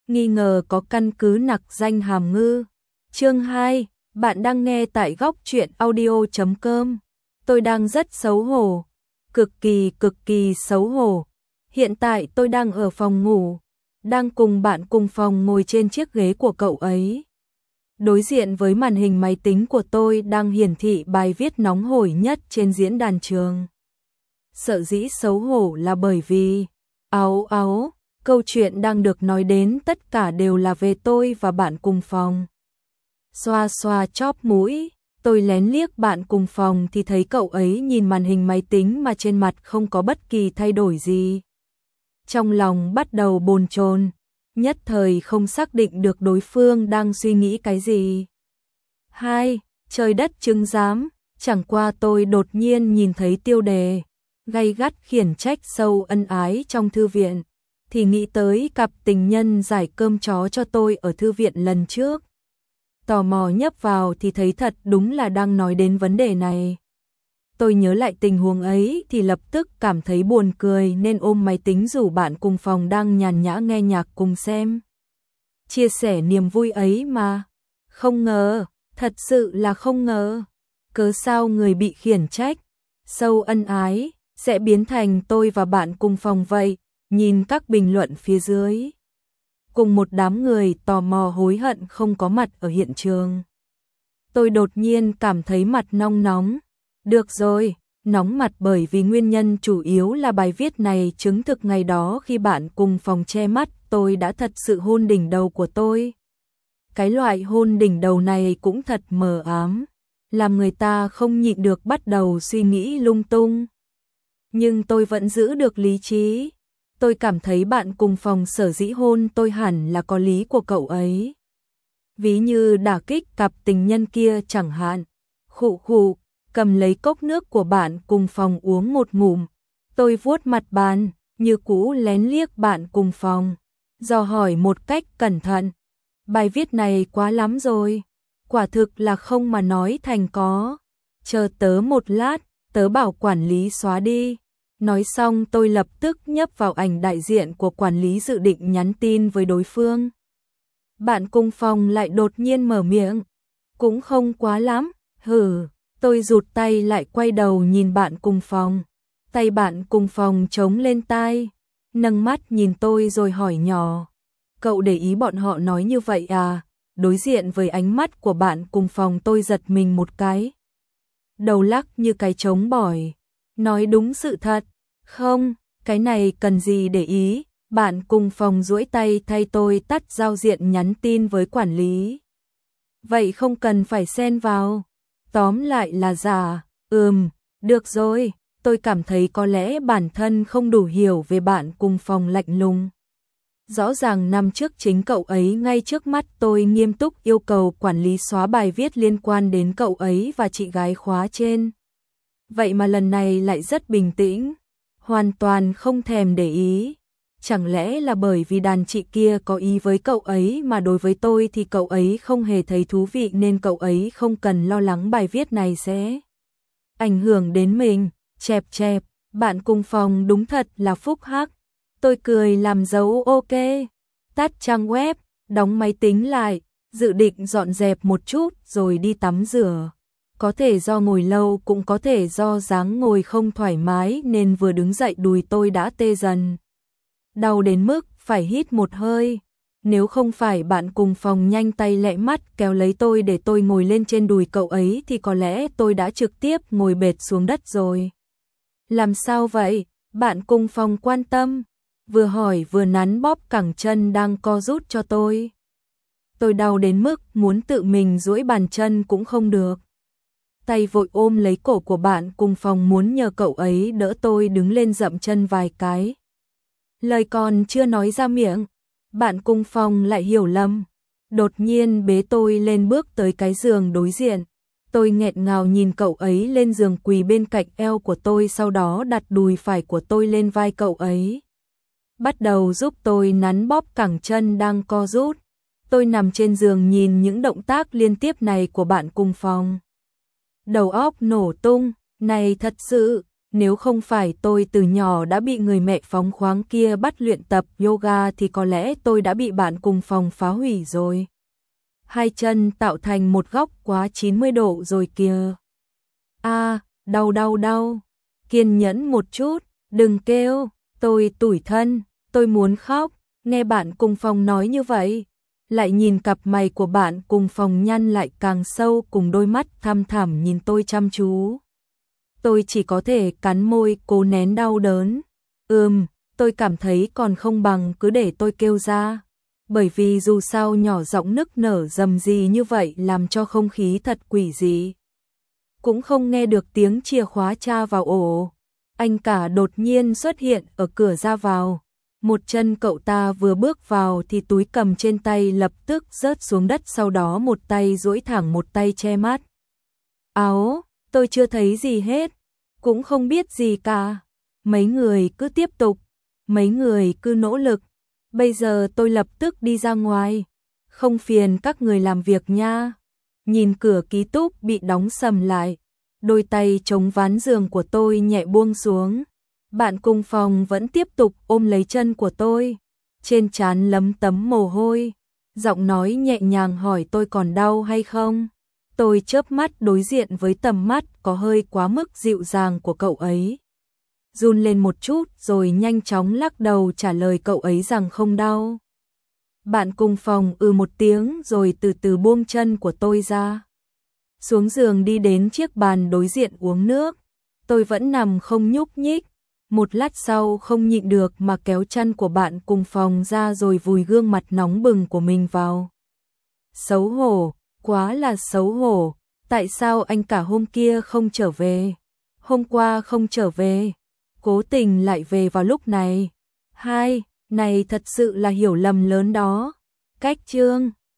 nghi ngờ có căn cứ nặc danh hàm ngư. Chương 2, bạn đang nghe tại góc truyện audio.com. Tôi đang rất xấu hổ, cực kỳ xấu hổ. Hiện tại tôi đang ở phòng ngủ, đang cùng bạn cùng phòng ngồi trên chiếc ghế của cậu ấy. Đối diện với màn hình máy tính của tôi đang hiển thị bài viết nóng hổi nhất trên diễn đàn trường. Sợ dĩ xấu hổ là bởi vì, câu chuyện đang được nói đến tất cả đều là về tôi và bạn cùng phòng. Xoa xoa chóp mũi, tôi lén liếc bạn cùng phòng thì thấy cậu ấy nhìn màn hình máy tính mà trên mặt không có bất kỳ thay đổi gì. Trong lòng bắt đầu bồn chồn, nhất thời không xác định được đối phương đang suy nghĩ cái gì. Trời đất chứng giám, chẳng qua tôi đột nhiên nhìn thấy tiêu đề gay gắt khiển trách sâu ân ái trong thư viện, thì nghĩ tới cặp tình nhân giải cơm chó cho tôi ở thư viện lần trước. Tò mò nhấp vào thì thấy thật đúng là đang nói đến vấn đề này. Tôi nhớ lại tình huống ấy thì lập tức cảm thấy buồn cười nên ôm máy tính rủ bạn cùng phòng đang nhàn nhã nghe nhạc cùng xem. Chia sẻ niềm vui ấy mà. Không ngờ, thật sự là không ngờ. Cớ sao người bị khiển trách, sâu ân ái, sẽ biến thành tôi và bạn cùng phòng vậy, nhìn các bình luận phía dưới. Cùng một đám người tò mò hối hận không có mặt ở hiện trường. Tôi đột nhiên cảm thấy mặt nóng nóng. Được rồi, nóng mặt bởi vì nguyên nhân chủ yếu là bài viết này chứng thực ngày đó khi bạn cùng phòng che mắt tôi đã thật sự hôn đỉnh đầu của tôi. Cái loại hôn đỉnh đầu này cũng thật mờ ám, làm người ta không nhịn được bắt đầu suy nghĩ lung tung. Nhưng tôi vẫn giữ được lý trí. Tôi cảm thấy bạn cùng phòng sở dĩ hôn tôi hẳn là có lý của cậu ấy. Ví như đả kích cặp tình nhân kia chẳng hạn. Khụ, cầm lấy cốc nước của bạn cùng phòng uống một ngụm. Tôi vuốt mặt bàn, như cũ lén liếc bạn cùng phòng, dò hỏi một cách cẩn thận. Bài viết này quá lắm rồi, quả thực là không mà nói thành có. Chờ tớ một lát, tớ bảo quản lý xóa đi. Nói xong tôi lập tức nhấp vào ảnh đại diện của quản lý dự định nhắn tin với đối phương. Bạn cùng phòng lại đột nhiên mở miệng. Cũng không quá lắm, tôi rụt tay lại quay đầu nhìn bạn cùng phòng. Tay bạn cùng phòng chống lên tai, nâng mắt nhìn tôi rồi hỏi nhỏ. Cậu để ý bọn họ nói như vậy à? Đối diện với ánh mắt của bạn cùng phòng tôi giật mình một cái. Đầu lắc như cái trống bỏi. Nói đúng sự thật. Không, cái này cần gì để ý. Bạn cùng phòng duỗi tay thay tôi tắt giao diện nhắn tin với quản lý. Vậy không cần phải xen vào. Tóm lại là giả. Được rồi. Tôi cảm thấy có lẽ bản thân không đủ hiểu về bạn cùng phòng lạnh lùng. Rõ ràng năm trước chính cậu ấy ngay trước mắt tôi nghiêm túc yêu cầu quản lý xóa bài viết liên quan đến cậu ấy và chị gái khóa trên. Vậy mà lần này lại rất bình tĩnh, hoàn toàn không thèm để ý. Chẳng lẽ là bởi vì đàn chị kia có ý với cậu ấy mà đối với tôi thì cậu ấy không hề thấy thú vị nên cậu ấy không cần lo lắng bài viết này sẽ ảnh hưởng đến mình. Chẹp, bạn cùng phòng đúng thật là phúc hắc. Tôi cười làm dấu ok, tắt trang web, đóng máy tính lại, dự định dọn dẹp một chút rồi đi tắm rửa. Có thể do ngồi lâu cũng có thể do dáng ngồi không thoải mái nên vừa đứng dậy đùi tôi đã tê dần. Đau đến mức phải hít một hơi. Nếu không phải bạn cùng phòng nhanh tay lẹ mắt kéo lấy tôi để tôi ngồi lên trên đùi cậu ấy thì có lẽ tôi đã trực tiếp ngồi bệt xuống đất rồi. Làm sao vậy? Bạn cùng phòng quan tâm, vừa hỏi vừa nắn bóp cẳng chân đang co rút cho tôi. Tôi đau đến mức muốn tự mình duỗi bàn chân cũng không được. Tay vội ôm lấy cổ của bạn cùng phòng muốn nhờ cậu ấy đỡ tôi đứng lên dậm chân vài cái. Lời còn chưa nói ra miệng, bạn cùng phòng lại hiểu lầm. Đột nhiên bế tôi lên bước tới cái giường đối diện. Tôi nghẹn ngào nhìn cậu ấy lên giường quỳ bên cạnh eo của tôi, sau đó đặt đùi phải của tôi lên vai cậu ấy. Bắt đầu giúp tôi nắn bóp cẳng chân đang co rút. Tôi nằm trên giường nhìn những động tác liên tiếp này của bạn cùng phòng. Đầu óc nổ tung, này thật sự, Nếu không phải tôi từ nhỏ đã bị người mẹ phóng khoáng kia bắt luyện tập yoga thì có lẽ tôi đã bị bạn cùng phòng phá hủy rồi. Hai chân tạo thành một góc quá 90 độ rồi kìa. Đau đau đau. Kiên nhẫn một chút, đừng kêu, tôi tủi thân, tôi muốn khóc. Nghe bạn cùng phòng nói như vậy, lại nhìn cặp mày của bạn cùng phòng nhăn lại càng sâu cùng đôi mắt thăm thẳm nhìn tôi chăm chú. Tôi chỉ có thể cắn môi cố nén đau đớn. Tôi cảm thấy còn không bằng cứ để tôi kêu ra. Bởi vì dù sao nhỏ giọng nức nở rầm rì như vậy làm cho không khí thật quỷ dị. Cũng không nghe được tiếng chìa khóa tra vào ổ. Anh cả đột nhiên xuất hiện ở cửa ra vào. Một chân cậu ta vừa bước vào thì túi cầm trên tay lập tức rớt xuống đất, sau đó một tay duỗi thẳng một tay che mắt. Áo, tôi chưa thấy gì hết, cũng không biết gì cả. Mấy người cứ tiếp tục, mấy người cứ nỗ lực. Bây giờ tôi lập tức đi ra ngoài, không phiền các người làm việc nha. Nhìn cửa ký túc bị đóng sầm lại, đôi tay chống ván giường của tôi nhẹ buông xuống. Bạn cùng phòng vẫn tiếp tục ôm lấy chân của tôi, trên trán lấm tấm mồ hôi, giọng nói nhẹ nhàng hỏi tôi còn đau hay không. Tôi chớp mắt đối diện với tầm mắt có hơi quá mức dịu dàng của cậu ấy. Run lên một chút rồi nhanh chóng lắc đầu trả lời cậu ấy rằng không đau. Bạn cùng phòng một tiếng rồi từ từ buông chân của tôi ra. Xuống giường đi đến chiếc bàn đối diện uống nước. Tôi vẫn nằm không nhúc nhích. Một lát sau không nhịn được mà kéo chân của bạn cùng phòng ra rồi vùi gương mặt nóng bừng của mình vào. Xấu hổ, quá là xấu hổ. Tại sao anh cả hôm kia không trở về? Hôm qua không trở về, cố tình lại về vào lúc này. Này thật sự là hiểu lầm lớn đó. Cách chương